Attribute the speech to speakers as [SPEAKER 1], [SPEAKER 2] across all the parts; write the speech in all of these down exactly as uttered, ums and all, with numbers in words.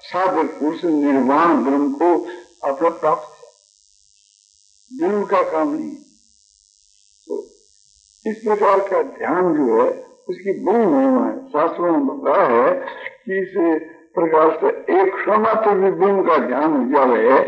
[SPEAKER 1] साधक पुरुष निर्वाण ब्रह्म को अपना प्राप्त किया, ब्रह्म का काम नहीं। तो इस प्रकार का ध्यान जो है उसकी बड़ी महिमा है। शास्त्रों में बताया है कि इस प्रकार से एक क्षण मात्र भी ब्रह्म का ध्यान हो जाए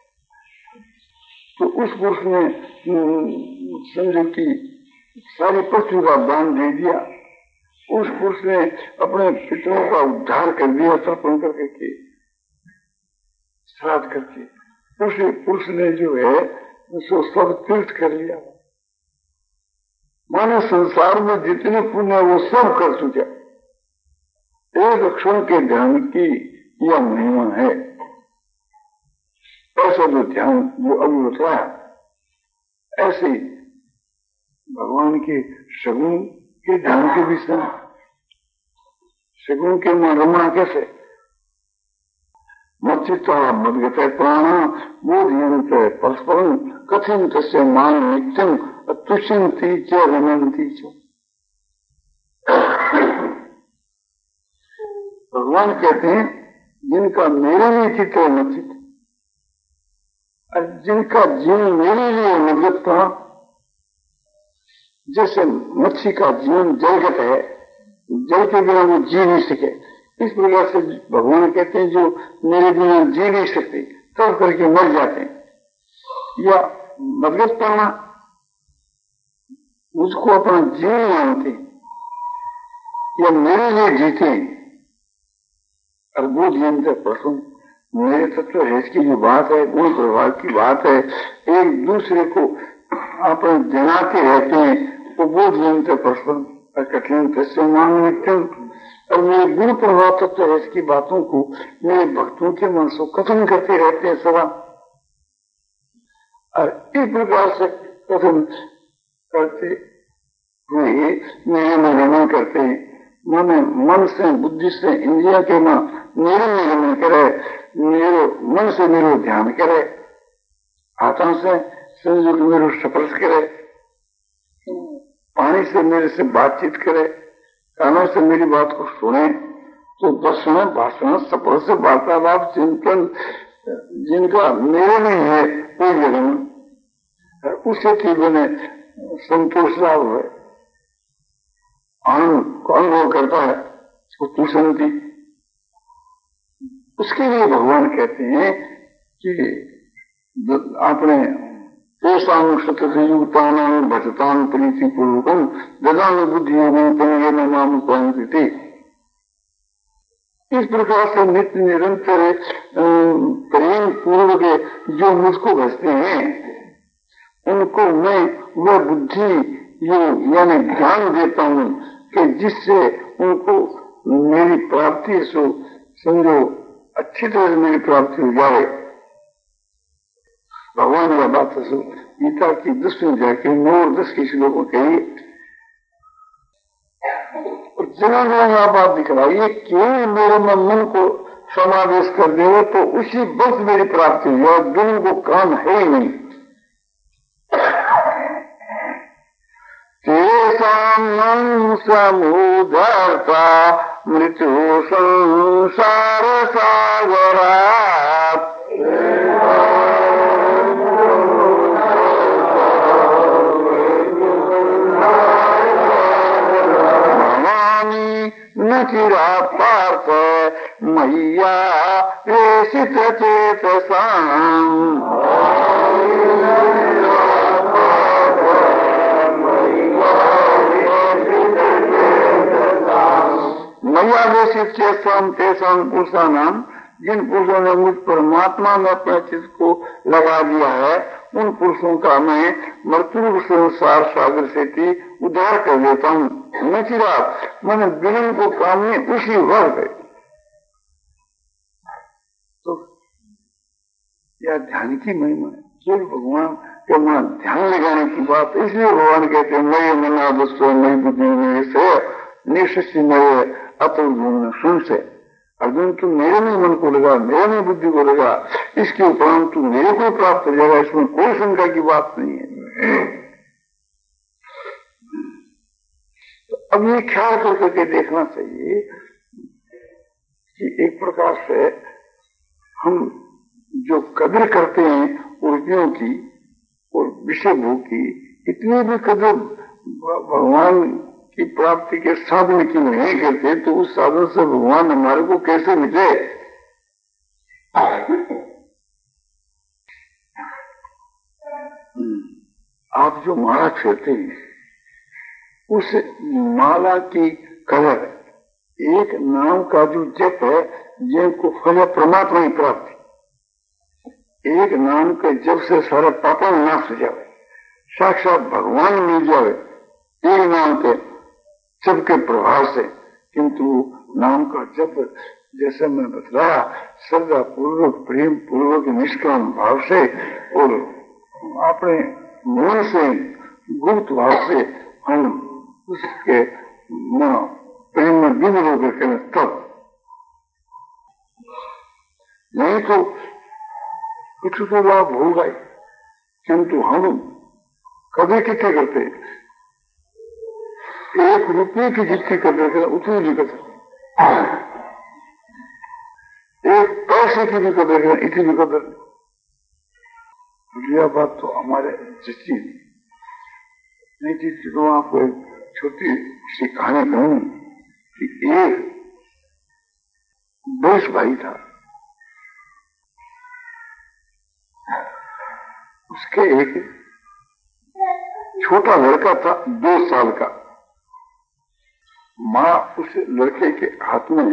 [SPEAKER 1] तो उस पुरुष ने समझो कि सारी पृथ्वी का दान दे दिया, उस पुरुष ने अपने पितरों का उद्धार कर दिया तर्पण करके, श्राद्ध करके। उस पुरुष ने जो है उसको सब तीर्थ कर लिया। मानो संसार में जितने पुण्य है वो सब कर चुका। एक क्षण के ध्यान की यह महिमा है। ऐसा जो ध्यान जो अभी उतरा है, ऐसे भगवान के सगुण के ध्यान के विषय, सगुण के में रमा कैसे मच्चित्ता मदगत प्राण बोधयंत परस्परम कथिन तस्य मान नित्यम तुष्यंती च रमन्ति च। भगवान कहते हैं जिनका मेरे लिए चित्त है मच्चित, और जिनका जीवन मेरे लिए मदगत था, जैसे मच्छी का जीवन जलगत है, जल के बिना वो जी नहीं सके, इस प्रकार से भगवान कहते हैं जो मेरे बिना जी नहीं सकते तब करके मर जाते हैं। या मदगत पाना मुझको अपना जीवन मानते या मेरे लिए जीते, और वो जीवन से प्रसन्न मेरे तत्व है इसकी जो बात है, गुण प्रभाव की बात है, एक दूसरे को अपने जनाते रहते हैं, तो वो जीवन से प्रसन्न और कठिन तस्य मान नित्यम। और मेरे गुण प्रभाव तत्व है इसकी बातों को मेरे भक्तों के मन से कथन करते रहते हैं सदा, और इस प्रकार से कथन करते हुए मेरे में रमन करते हैं। मन मन से बुद्धि से इंद्रिया के मां मेरे में रमन करे, मेरे मन से मेरे ध्यान करे, हाथों से संयोग मेरे स्पर्श करे, पानी से मेरे से बातचीत करे, कानों से मेरी बात को सुने, तो दर्शन भाषण सफल से वार्तालाप चिंतन जिनका मेरे में है वो जगह उससे ठीक बने संतोष लाभ है, आनंद को अनुभव करता है, उसको तुषंती। उसके लिए भगवान कहते हैं कि आपने युक्तान भजतान प्रीति पूर्वकम ददान बुद्धि नाम थी। इस प्रकार से नित्य निरंतर प्रेम पूर्वक जो मुझको भजते हैं उनको मैं वह बुद्धि यानी ज्ञान देता हूँ कि जिससे उनको मेरी प्राप्ति सो समझो अच्छी तरह से मेरी प्राप्ति हो जाए। भगवान का बात सो गीता की दसवीं अध्याय के नौ और दस के श्लोकों के जगह जगह बात दिखलाइए क्यों मेरे में मन को समावेश कर दे तो उसी वक्त मेरी प्राप्ति हो जाए, दोनों को काम है ही नहीं। तेषां समुदर्ता मृत्यु संसार सागरात् भवानी न चिरा पार्थ मय्या प्रेषित चेतसाम्। मया वेशित चेतम तेषाम पुरुषानाम, जिन पुरुषों ने मुझ परमात्मा में अपने चित्त को लगा दिया है उन पुरुषों का मैं मृत्यु संसार सागर से थी उद्धार कर देता हूँ। न चिराग मैंने विलंब को काम में उसी वर्ग। तो यह ध्यान की महिमा है, केवल भगवान के वहां ध्यान लगाने की बात। इसलिए भगवान कहते हैं नये मना बसो नई बुद्धि से निश्चित नये अतुल सुन से। अर्जुन तू मेरे में मन को लगा, मेरे में बुद्धि को लगा, इसके उपरांत तू मेरे को प्राप्त हो जाएगा, इसमें कोई शंका की बात नहीं है। तो अब ये ख्याल करके देखना चाहिए कि एक प्रकार से हम जो कदर करते हैं रुपयों की और विषय भोग की, इतनी भी कदर भगवान की प्राप्ति के साधन की नहीं करते, तो उस साधन से भगवान हमारे को कैसे मिले? आप जो माला फेरते हैं, उस माला की कलर, एक नाम का जो जप है, जिनको फल परमात्मा ही प्राप्ति, एक नाम के जप से सारा पापों नाश हो जाए, साक्षात भगवान मिल जाए एक नाम के जप के प्रभाव से। किंतु नाम का जप, जैसे मैं बतलाया, श्रद्धा पूर्वक, प्रेम पूर्वक, निष्काम भाव से और अपने मन से, गुप्त भाव से हम उसके प्रेम में विलीन होकर करें, तब। नहीं तो कुछ तो लाभ होगा ही, किंतु हम कभी कितने करते, एक रुपये की जितनी कदर करें उतनी नहीं कर सकते, एक पैसे की भी कदर करें इतनी भी कदर नहीं। यह बात तो हमारे सच्ची नहीं थी। तो आपको एक छोटी सी कहानी कहूं कि एक देश भाई था, उसके एक छोटा लड़का था, दो साल का। माँ उस लड़के के हाथ में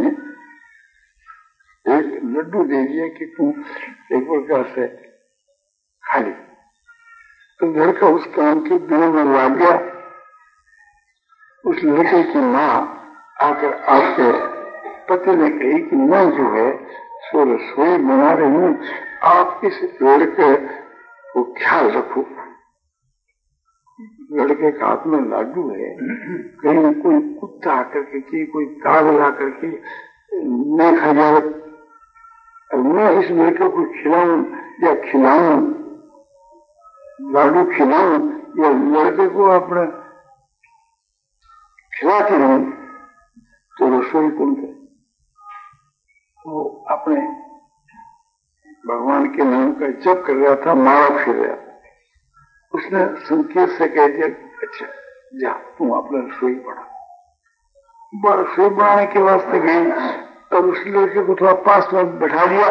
[SPEAKER 1] एक लड्डू दे दिया कि तू एक प्रकार से खा ले। तो लड़का उस काम के दिनों में लग गया। उस लड़के की माँ आकर आपके पति ने कही कि मैं जो है सो रसोई बना रही हूँ, आप इस लड़के को ख्याल रखो। लड़के के हाथ में लाडू है, कहीं कोई कुत्ता आकर के, कोई कागज आकर के न खा जाए, मैं इस लड़के को खिलाऊं या खिलाऊं, लाडू खिलाऊं या लड़के को अपने खिलाती रहूं, तो रसोई कौन करे? वो अपने भगवान के नाम का जप कर रहा था, माला फिर रहा था। उसने संकेत से कह दिया, अच्छा जा तुम अपना रसोई बढ़ा। रसोई बढ़ाने के वास्ते गई और उस लड़के को थोड़ा पास में बैठा दिया।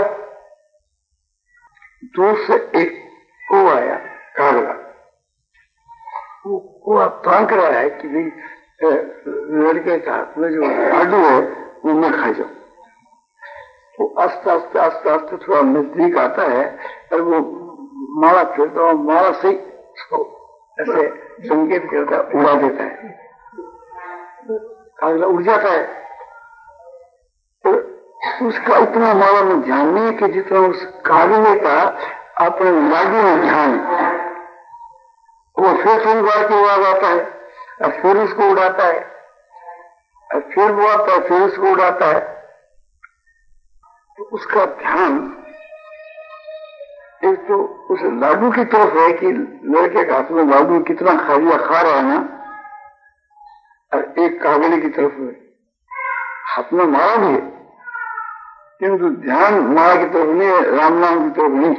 [SPEAKER 1] दूर से एक को आया कागड़ा, वो को तांक रहा है कि भाई लड़के का हाथ में जो लाडू है वो मैं खा जाऊं। वो आस्ते आस्ते आस्ते आस्ते थोड़ा नजदीक आता है और वो माला फेरता है, माला से उसको ऐसे संकेत करता है, उड़ा देता है, कागड़ा उड़ जाता है। तो उसका इतना माला में ध्यान नहीं कि जितना उस कागड़े का अपने लाडू में ध्यान। वो फिर सुनवार की आवाज आता है और फिर उसको उड़ाता है और फिर वो आता है, फिर उसको उड़ाता है। तो उसका ध्यान एक तो उस लाडू की तरफ है कि लड़के के हाथ में लाडू कितना खा लिया खा रहा है ना, और एक कागड़े की तरफ है, हाथ में माला भी है किंतु ध्यान माला की तरफ नहीं है, राम नाम की तरफ नहीं।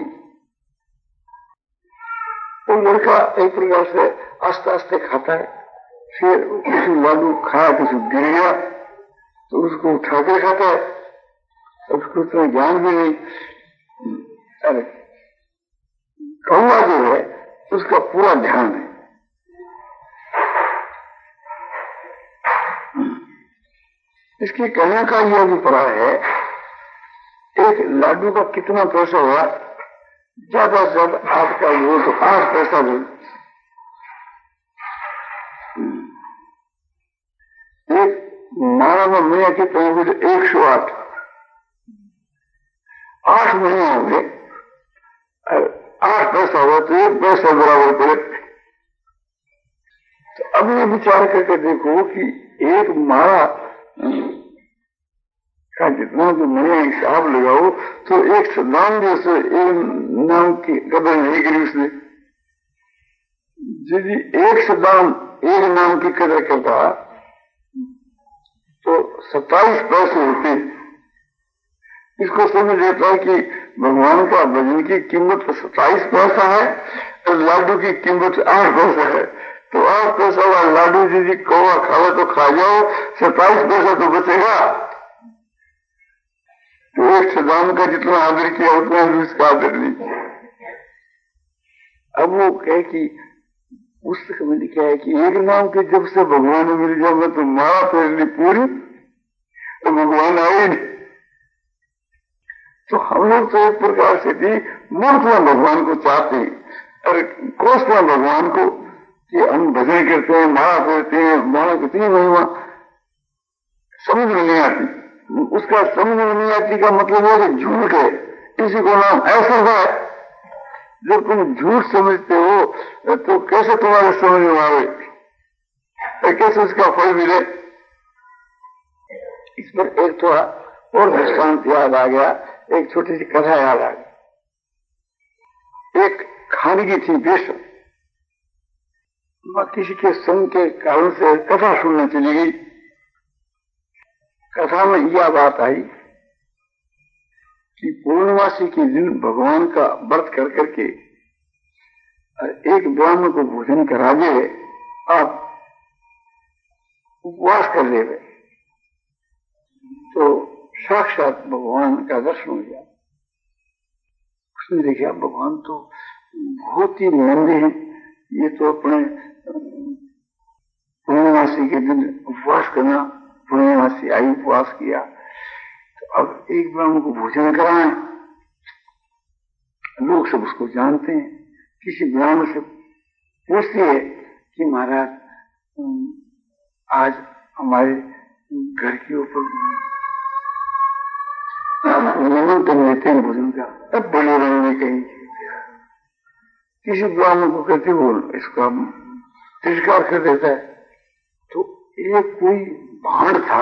[SPEAKER 1] वो लड़का एक प्रकार से आस्ते आस्ते खाता है, फिर किसी लाडू खाया, किसी गिर गया तो उसको उठा के खाता है, उसको इतना ज्ञान भी नहीं। अरे कौवा जो है उसका पूरा ध्यान है। इसके कहने का यह अभिप्राय है, एक लाडू का कितना पैसा हुआ, ज्यादा से ज्यादा आपका वो तो आठ पैसा भी। एक माला में महीने की पैसे एक सौ आठ, आठ महीने होंगे, आठ पैसा हुआ तो एक पैसा बराबर पड़े। तो अब ये विचार करके देखो कि एक माला का जितना जो मैंने हिसाब लगाओ तो एक सदाम जैसे एक नाम की कदर नहीं करी उसने। यदि एक सदाम एक नाम की कदर करता तो सत्ताईस पैसे होते, इसको समझ लेता है कि भगवान का भजन की कीमत सत्ताईस पैसा है और लाडू की कीमत आठ पैसा है। तो आठ पैसा वाला लाडू जी जी कौवा खावा तो खा जाओ, सत्ताईस पैसा तो बचेगा। तो एक सदाम का जितना आदर किया उतना ही उसका आदर नहीं किया। अब वो कहे कि पुस्तक में लिखा है कि एक नाम के जब से भगवान मिल जाऊंगा तो मारा फेरनी पूरी, तो भगवान आए नहीं। तो हम लोग तो एक प्रकार से भी मूर्खना भगवान को चाहते हैं और कोसना भगवान को कि हम भजन करते हैं, माला फेरते हैं, माला कितनी महिमा समझ में नहीं आती। उसका समझ में नहीं आती का मतलब है कि झूठ है, इसी को नाम ऐसा है। जब तुम झूठ समझते हो तो कैसे तुम्हारे समझ में आवे, कैसे उसका फल मिले। इस पर एक थोड़ा और दृष्टांत याद आ गया, एक छोटी सी कथा याद आ गई। एक खानगी थी बेशक, किसी के संग के कारण से कथा सुनने चली गई। कथा में यह बात आई कि पूर्णमासी के दिन भगवान का व्रत कर करके एक ब्राह्मण को भोजन करा दे, आप उपवास कर ले गए तो साक्षात भगवान का दर्शन हो गया। उसने देखा भगवान तो बहुत ही मंदे हैं, ये तो अपने पूर्णमासी के दिन उपवास करना, पूर्णमासी आई उपवास किया, तो अब एक ब्राह्मण को भोजन कराएं। लोग सब उसको जानते हैं। किसी ब्राह्मण से पूछती है कि महाराज आज हमारे घर के ऊपर निमंत्रण लेते हैं भोजन का, अब बड़े रंग में कहीं किसी ब्राह्मण को कहते बोल इसका तिरस्कार कर देता है। तो ये कोई भांड था,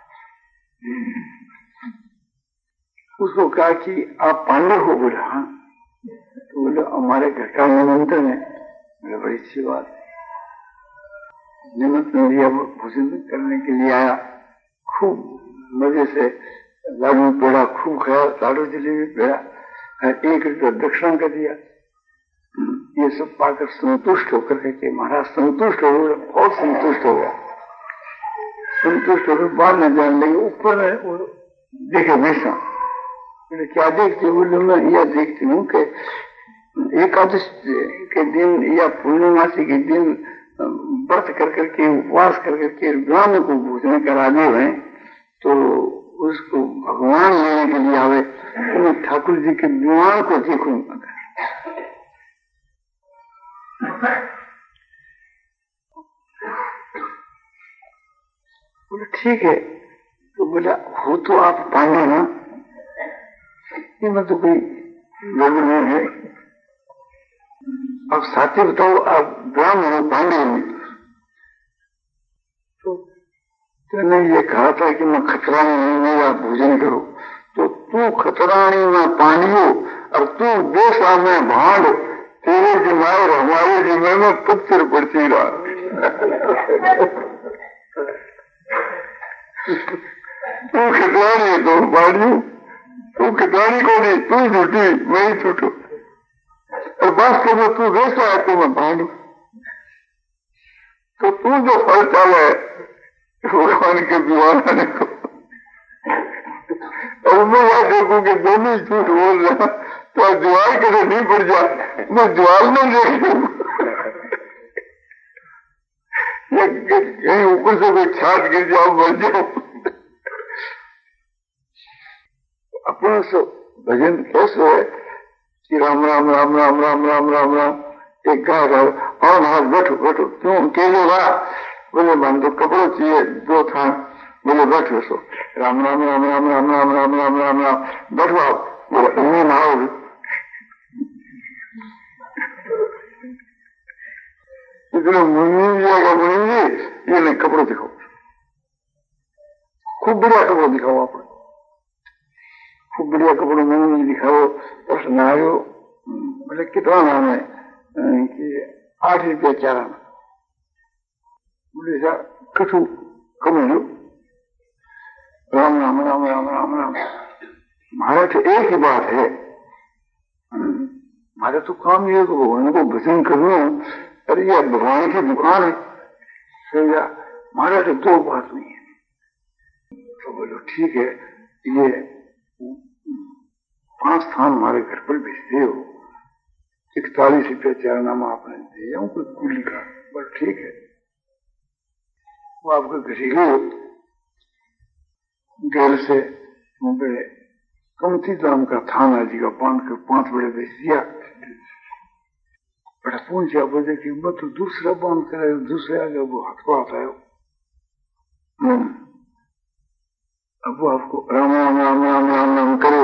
[SPEAKER 1] उसको कहा कि आप पांडव हो? बोले हाँ। तो बोले हमारे घर का निमंत्रण है। बोले बड़ी अच्छी बात, निमंत्रण लिया, भोजन करने के लिए आया। खूब मजे से लाडू पेड़ा खूब खाया, लाडू जलेबी पेड़ा, एक रुपया दक्षिणा कर दिया। ये सब पाकर संतुष्ट होकर के महाराज संतुष्ट हो गए, बहुत संतुष्ट हो गया। संतुष्ट होकर बाद में जान लगे, ऊपर वो देखे हमेशा। बोले क्या देखते? बोले मैं यह देखती हूँ कि एकादश के दिन या पूर्णमासी के दिन व्रत कर करके उपवास कर करके ब्राह्मण को भोजन करा दे हुए तो उसको भगवान लेने के लिए आवे। तो मैं ठाकुर जी के विमान को देखूंगा। बोले ठीक है। तो बोला हो तो आप पांडे ना? ये मैं तो कोई लोग नहीं है। अब साथी बताओ, आप ब्राह्मण हो, पांडे नहीं? तो तुमने ये कहा था कि मैं खतरानी में या भोजन करो, तो तू खतरानी में पानी हो और तू देशा में भांड, तेरे जिम्मेदार हमारे जिम्मे में पत्थर पड़ती रहा। तू खतरानी है तो पानी, तू खतरानी को नहीं, तू झूठी मैं ही छूटू, और वास्तव में तू वैसा है तो मैं भांडू। तो तू जो फल चाले भगवान के दीवाने को, और मैं यह देखूं कि दोनों झूठ बोल रहा तो दीवार के नहीं पड़ जा, मैं दीवार में देखूं कहीं ऊपर से कोई छात गिर जाओ मर जाओ। अपना सो भजन कैसे है कि राम राम राम राम राम राम राम राम एक गा गाओ और हाथ बैठो बैठो, क्यों अकेले रहा? बोले मन तो कपड़ों चाहिए दो थान, बोले बैठो सो राम राम राम राम राम राम राम राम राम राम बैठो आप, बोले इन्हें नहाओगे? इतने मुन्नी जी आएगा, मुन्नी जी ये नहीं कपड़े दिखाओ, खूब बढ़िया कपड़े दिखाओ, आप खूब बढ़िया कपड़े मुन्नी जी दिखाओ और नहाओ। बोले कितना नाम है? कि आठ रुपया चार आना। बोले सर कछु कम लो, राम राम राम राम राम राम हमारा तो एक ही बात है, हमारा तो काम ये है कि भगवान को भजन करना। अरे यह भगवान की दुकान है, समझा? हमारा तो दो बात नहीं है। तो बोलो ठीक है, ये पांच स्थान हमारे घर पर भेजते हो, इकतालीस रुपया चारनामा आपने दे जाऊं कोई कुली का, बस ठीक है। वो आपके घरेलू घर से बड़े कमती दाम का थाना जी का बांध कर पांच बड़े बेच दिया। बड़ा पूछा, बोले कि मैं तो दूसरा बांध करे, दूसरे आगे वो हाथ को आता है। अब वो आपको राम राम राम राम राम राम करे।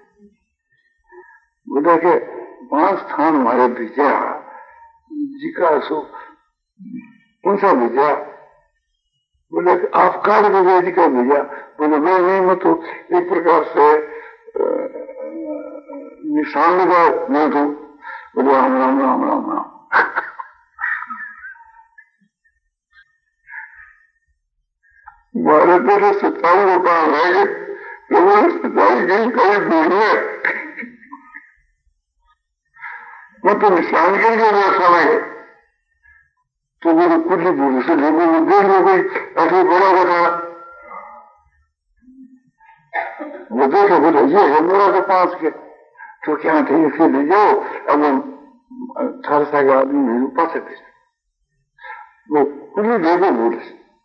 [SPEAKER 1] बोला कि पांच स्थान हमारे भेजा जी का, सो कौन सा भेजा? बोले कि आप कार्ड भेजा जी का भेजा। बोले मैं नहीं, मैं तो एक प्रकार से निशान लगा मैं तो। बोले राम राम राम राम राम। हमारे तो सच्चाई को काम है, लोगों ने सच्चाई कहीं कहीं दूर है। मैं तो निशान के लिए ऐसा है, तो मेरे कुछ बोले से लोगों ने देख लो गई ऐसे बड़ा बड़ा वो देखो, बोले ये है मेरा तो पांच के, तो क्या थे इसे ले जाओ। अब अठारह साल का आदमी नहीं पा सकते, वो कुछ देखो बोले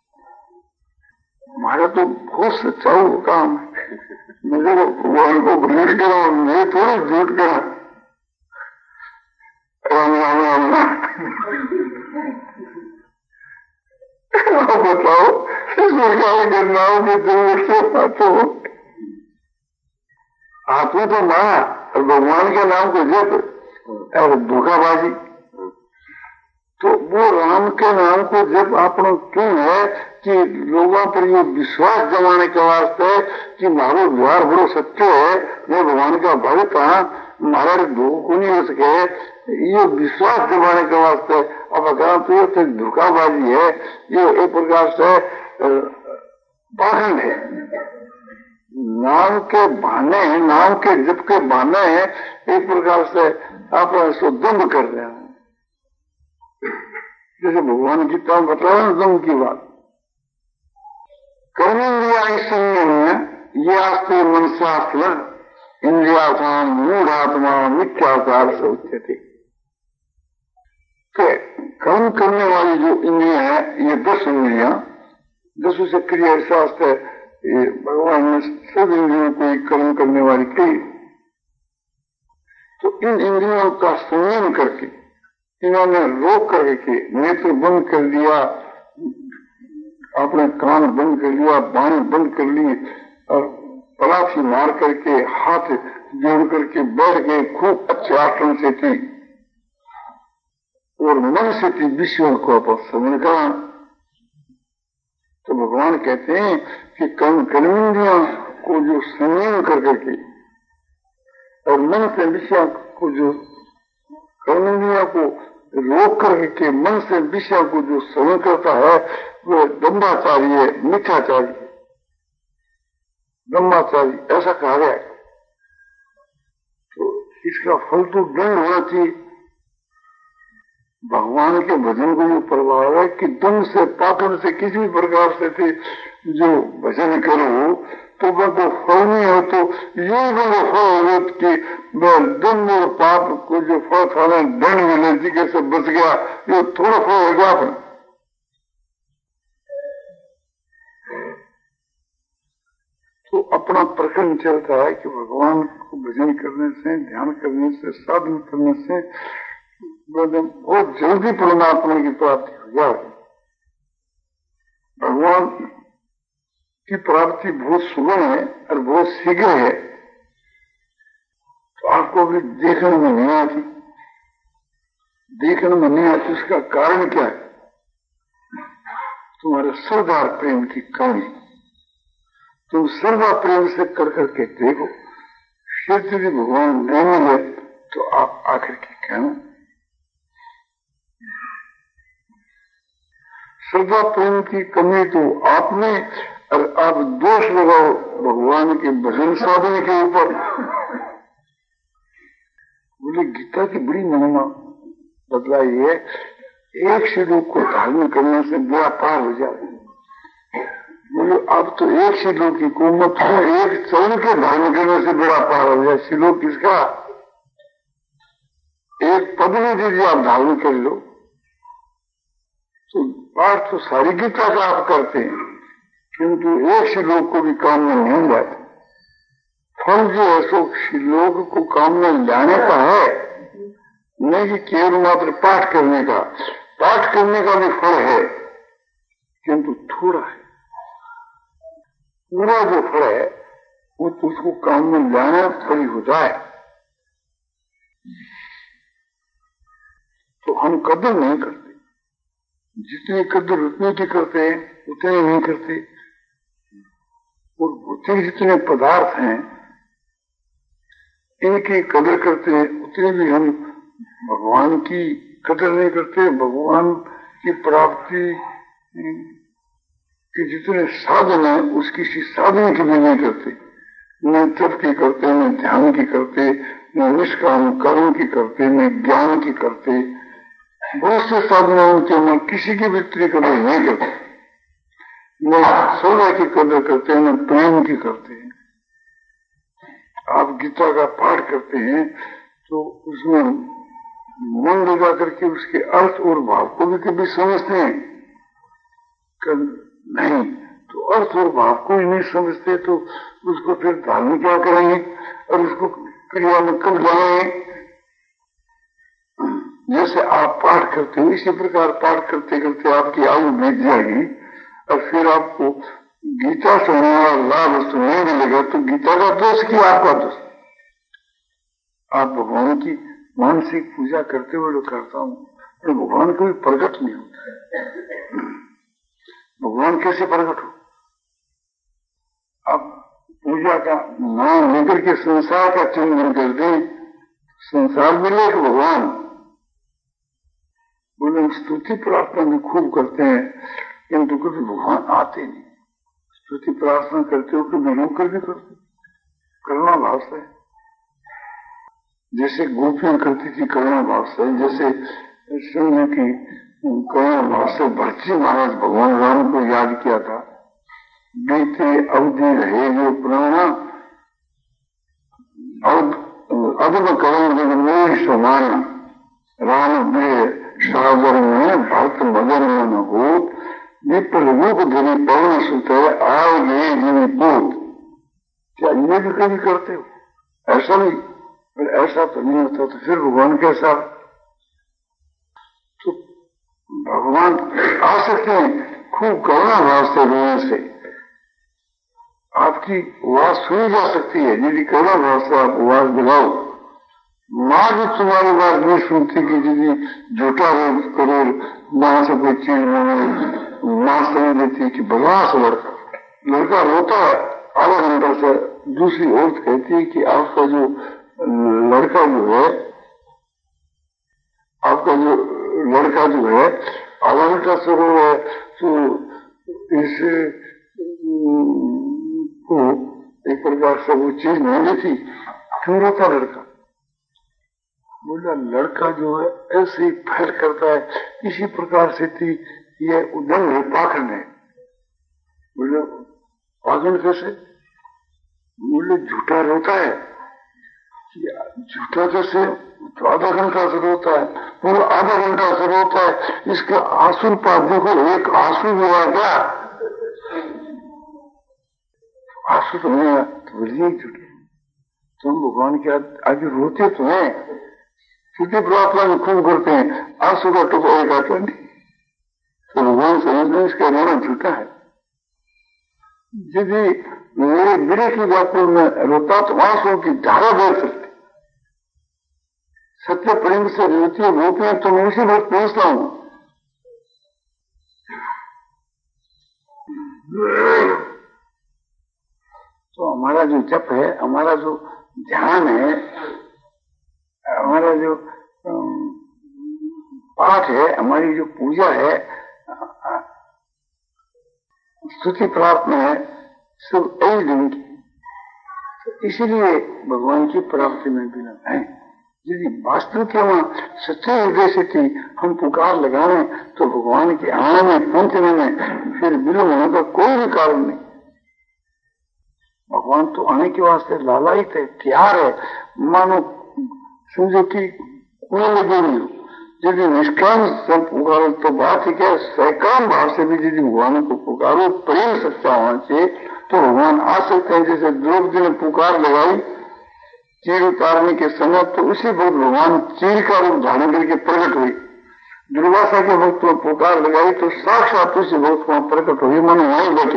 [SPEAKER 1] हमारा तो बहुत सच्चाई का काम है। मुझे भगवान को भूल करा, मैं थोड़ा झूठ करा। राम राम राम राम। आप बताओ इसमें नाम में दूर से बात हो, आपने तो माना और भगवान के नाम को जप और धोखाबाजी। तो वो राम के नाम को जब आपने क्यों है कि लोगों पर ये विश्वास जमाने के वास्ते कि मारो व्यवहार बड़ो सच्चो है, मैं भगवान का भक्त हाँ, हमारा धोख को नहीं हो सके, ये विश्वास जमाने के वास्ते। अब अगर तो ये तो धोखाबाजी है, ये एक प्रकार से पाखंड है। नाम के बहाने हैं, नाम के जप के बहाने हैं, एक प्रकार से आप इसको दम्भ कर रहे हैं। जैसे भगवान गीता में बताया ना दम्भ की बात। कर्मेंद्रिया संयम ये आस्ते मनशास्त्र इंद्रिया मूढ़ात्मा मिथ्याचार से उच्यते। कर्म करने वाली जो इंद्रिया है, ये दस इंद्रिया, दसों से क्रिया शास्त्र ये भगवान ने सब इंद्रियों को कर्म करने वाली कही। तो इन इंद्रियों का संयम करके इन्होंने रोक करके नेत्र बंद कर दिया, अपने कान बंद कर लिया, बाण बंद कर ली और पलासी मार करके हाथ जोड़ करके बैठ गए, खूब अच्छे आसन से थी और मन से थी विषयों को अपन समझ करा। तो भगवान कहते हैं कि कर्म कर्मेंद्रियों को जो संयम कर करके और मन से विषय को जो कर्मेंद्रियों को रोक करके मन से विषय को जो सहन करता है वो ब्रह्मचारी है, मिथ्याचारी, ब्रह्मचारी ऐसा कहा गया। तो इसका फल तो दंड होना चाहिए। भगवान के भजन को जो प्रभाव है कि दम से पापन से किसी प्रकार से थे जो भजन करो तो वो फल नहीं हो, तो ये वो फल हो कि दम और पाप को जो फल था ना दंड मिले जी कैसे बच गया, ये थोड़ा फल हो गया। अपन तो अपना प्रकरण चलता है कि भगवान को भजन करने से, ध्यान करने से, साधन करने से बहुत जल्दी परमात्मा की प्राप्ति हो जाए। भगवान की प्राप्ति बहुत सुगम है और बहुत शीघ्र है। तो आपको भी देखने में नहीं आती, देखने में नहीं आती, उसका कारण क्या है? तुम्हारे श्रद्धा प्रेम की कमी। तुम श्रद्धा प्रेम से कर करके देखो, फिर यदि भगवान नहीं मिले तो आप आखिर की कहना। श्रद्धा प्रेम की कमी तो आप में और आप दोष लगाओ भगवान के भजन साधन के ऊपर। बोले गीता की बड़ी महिमा बतलाई है, एक श्लोक को धारण करने से बुरा पार हो जाए। बोले अब तो एक श्लोक की कोमत को एक चरण के धारण करने से बड़ा पार हो जाए। श्लोक किसका? एक पद में यदि आप धारण कर लो तो पाठ तो सारी गीता का आप करते हैं, किंतु एक श्लोक को भी काम में नहीं लाते। फल जो है सो श्लोक को काम में लाने का है, नहीं कि केवल मात्र पाठ करने का। पाठ करने का भी फल है, किंतु थोड़ा है। पूरा जो फल है वो तो उसको काम में लाना फल होता है। तो हम कदर नहीं करते, जितनी कदर उतने की करते हैं, उतने नहीं करते। और उतने जितने पदार्थ हैं इनकी कदर करते हैं, उतने भी हम भगवान की कदर नहीं करते। भगवान की प्राप्ति के जितने साधन है उसकी साधन की भी नहीं करते। न तप की करते, न ध्यान की करते, न निष्काम कर्म की करते, न ज्ञान की करते। बहुत से साधन उनके में किसी की भी कदर नहीं करते। न सौदा की कदर करते, न प्रेम की करते। आप गीता का पाठ करते हैं तो उसमें मन लगा करके उसके अर्थ और भाव को भी कभी समझते हैं नहीं, तो अर्थ और भाव को ही नहीं समझते तो उसको फिर धारण क्या करेंगे और उसको क्रिया में कब लाएंगे। जैसे आप पाठ करते हो इसी प्रकार पाठ करते करते आपकी आयु बीत जाएगी और फिर आपको गीता सुनने वाला लाभ सुनने मिलेगा तो गीता का दोष की आपका दोष। आप भगवान की मानसिक पूजा करते हुए लोग करता हूँ तो भगवान कोई प्रकट नहीं होता। भगवान कैसे प्रकट हो? अब पूजा का नाम लेकर के संसार का चिंतन कर दें, संसार मिले तो भगवान बोले। स्तुति प्रार्थना भी खूब करते हैं किंतु कभी भगवान आते नहीं। स्तुति प्रार्थना करते हो कभी रोक कर भी करते, करुणा भाव से, जैसे गोपियां करती थी करुणा भाव से, जैसे सिंह की करुणा भाव से भरती महाराज भगवान राम को याद किया था। बीते अवधि रहे जो पुराना अदब करण समान राम में सागर में भक्त मदन मन हो विप्र रूप धरी पवन सुत आय गए जिन्हें पूत। क्या ये भी कभी करते हो? ऐसा नहीं, पर ऐसा तो नहीं होता तो फिर भगवान कैसा? तो भगवान आ सकते हैं खूब करुणा भाव से रोने से। आपकी आवाज सुनी जा सकती है यदि करुणा भाव से आप आवाज दिलाओ। माँ भी तुम्हारी बात नहीं सुनती कि यदि झूठा हो करो, माँ से कोई चीज माँ समझ लेती कि बदमाश लड़का लड़का रोता है आधा घंटा से, दूसरी औरत कहती है कि आपका जो लड़का जो है आपका जो लड़का जो है आधा घंटा से रो है तो इसे को एक प्रकार से वो चीज नहीं थी, क्यों रोता लड़का? बोला लड़का जो है ऐसे ही फैल करता है इसी प्रकार से थी ये उदंग है पाखंड है। बोले पाखंड कैसे? बोले झूठा रोता है। झूठा कैसे? तो आधा घंटा से रोता है, पूरा आधा घंटा से रोता है। इसके आंसू पास देखो, एक आंसू हुआ क्या? आंसू तो नहीं है तो बोलिए झूठे तुम भगवान के आगे रोते तो हैं, सीधे प्रार्थना में खूब करते हैं, आंसू का टुकड़ा एक आता नहीं तो भगवान समझते इसका रोना झूठा है। यदि मेरे मेरे की बातों में रोता तो आंसू की धारा बढ़ सकती। सत्य प्रेम से रोती रोते हैं तो मैं उसी वक्त पहुंचता हूं। तो हमारा जो जप है, हमारा जो ध्यान है, हमारा जो पाठ है, हमारी जो पूजा है, स्तुति प्राप्त है सब एक दिन की, तो इसलिए भगवान की प्राप्ति में विलंब है। यदि वास्तव के वहां सच्चे हृदय से थी हम पुकार लगाए तो भगवान के आने में पहुंचने में फिर विलंब होने का कोई भी कारण नहीं। भगवान तो आने के वास्ते लालायित है, तैयार है। मानो समझो कि कुएं लगी हुई हो, यदि निष्काम से पुकारो तो बात ही क्या, सैकाम भाव से भी यदि भगवान को पुकारो प्रेम सच्चा होना चाहिए तो भगवान आ सकते हैं। जैसे द्रौपदी ने पुकार लगाई चीर उतारने के समय, तो उसी वक्त भगवान चीर का रूप धारण करके प्रकट हुई। दुर्वासा के वक्त में पुकार लगाई तो साक्षात उसी वक्त वहां प्रकट हुई, मन वहीं बैठे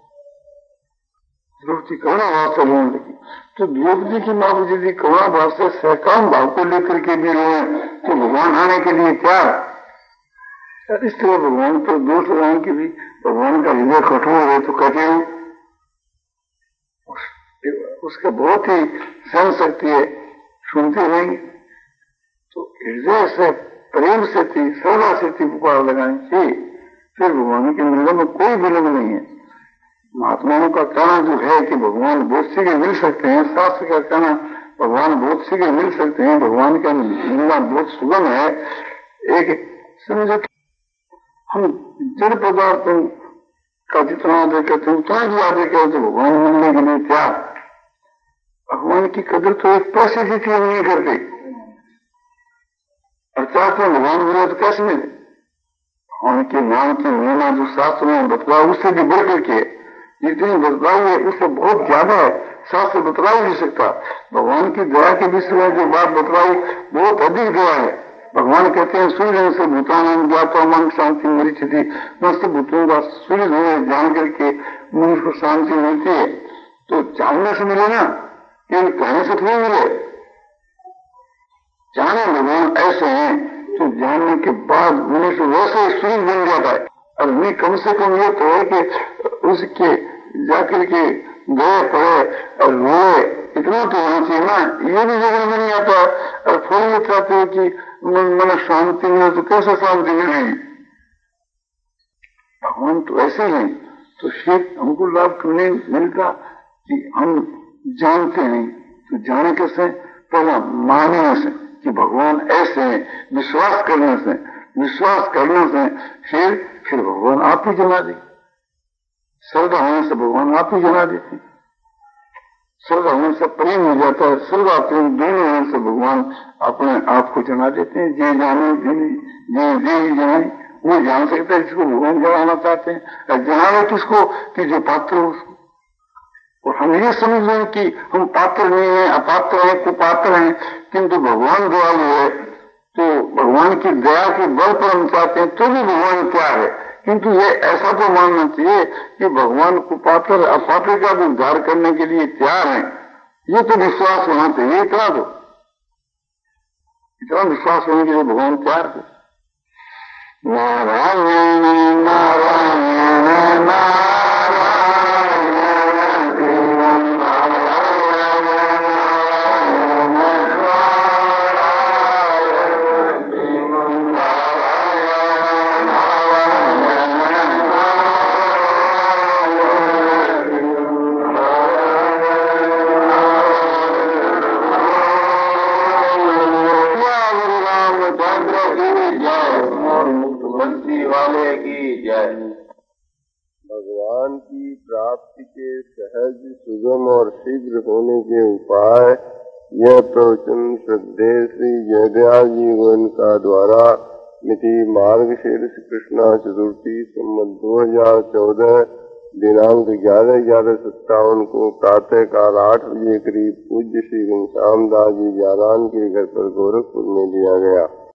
[SPEAKER 1] द्रौपदी करुणा भाव से रोने लगी। तो द्रौपदी की माँ यदि करुणा भाव से सैकाम भाव को लेकर के भी रोए तो भगवान आने के लिए क्या, इस तरह भगवान पर दोष लगाने की भी भगवान का हृदय कठोर है तो कहते हैं उसका बहुत ही सहन शक्ति है, सुनते रहेंगे। तो हृदय से प्रेम से थी, श्रद्धा से थी पुकार लगानी चाहिए, फिर भगवान के मिलने में कोई विलंब नहीं है। महात्माओं का कहना जो है कि भगवान बहुत शीघ्र मिल सकते हैं, शास्त्र का कहना भगवान बहुत शीघ्र मिल सकते हैं, भगवान का मिलना बहुत सुगम है। एक समझो हम जड़ पदार्थों का जितना आदर करते हैं उतना भी आदर करते तो भगवान मिलने के लिए क्या, भगवान की कदर तो एक पैसे से थी नहीं करते, अर्थात में भगवान मिले तो कैसे मिले। भगवान के नाम की महिमा जो शास्त्र में बतलाव उससे भी बढ़ करके जितनी बतलाव है उससे बहुत ज्यादा है, शास्त्र बतला ही नहीं सकता। भगवान की दया के विषय में जो बात बतलाई बहुत अधिक दया है। भगवान कहते हैं सूर्य से भूतान ज्ञाता मन शांति मेरी स्थिति, मस्त भूतों का सूर्य जान करके मनुष्य को शांति मिलती है। तो जानने से मिले ना, ये कहने से थोड़ी मिले। जाने भगवान ऐसे हैं तो जानने के बाद मनुष्य वैसे सूर्य बन जाता है। और नहीं कम से कम ये तो है कि उसके जाकर के गए पड़े और रोए, इतना तो होना चाहिए ना। ये भी जगह में नहीं आता और फिर ये चाहते हैं कि मन शांति मिले, तो कैसे शांति मिलेगी। भगवान तो ऐसे हैं, तो फिर हमको लाभ क्यों नहीं मिलता कि हम जानते नहीं, तो जाने कैसे, पहला मानने से कि भगवान ऐसे हैं, विश्वास करने से, विश्वास करने से फिर फिर भगवान आप ही जना दे। श्रद्धा होने से भगवान आप ही जना देते, श्रद्धा होने से प्रेम हो जाता है, श्रद्धा प्रेम दोनों होने से भगवान अपने आप को जना देते हैं। जे जाने जे जे जाने वो जान सकता है जिसको भगवान जनाना चाहते हैं, और जनावे किसको कि जो पात्र हो उसको। और हम ये समझ रहे हैं कि हम पात्र नहीं है, अपात्र है, कुपात्र हैं, किंतु भगवान दयालु है तो भगवान की दया के बल पर हम चाहते हैं तो भी भगवान क्या है। किंतु ये ऐसा तो मानना चाहिए कि भगवान कुपात्र अपात्र का भी उद्धार करने के लिए तैयार है, ये तो विश्वास होना चाहिए। इतना तो इतना विश्वास होने के लिए भगवान तैयार है। नारायण नारायण नारायण
[SPEAKER 2] भगवान की प्राप्ति के सहज सुगम और शीघ्र होने के उपाय यह प्रवचन श्रद्धेय श्री जयदयाल जी गोविंद का द्वारा मिति मार्गशीर्ष कृष्णा चतुर्थी संवत दो हजार चौदह दिनांक ग्यारह ग्यारह सत्तावन को प्रातः काल आठ बजे करीब पूज्य श्री घनश्याम दास जी जारान के घर पर गोरखपुर में दिया गया।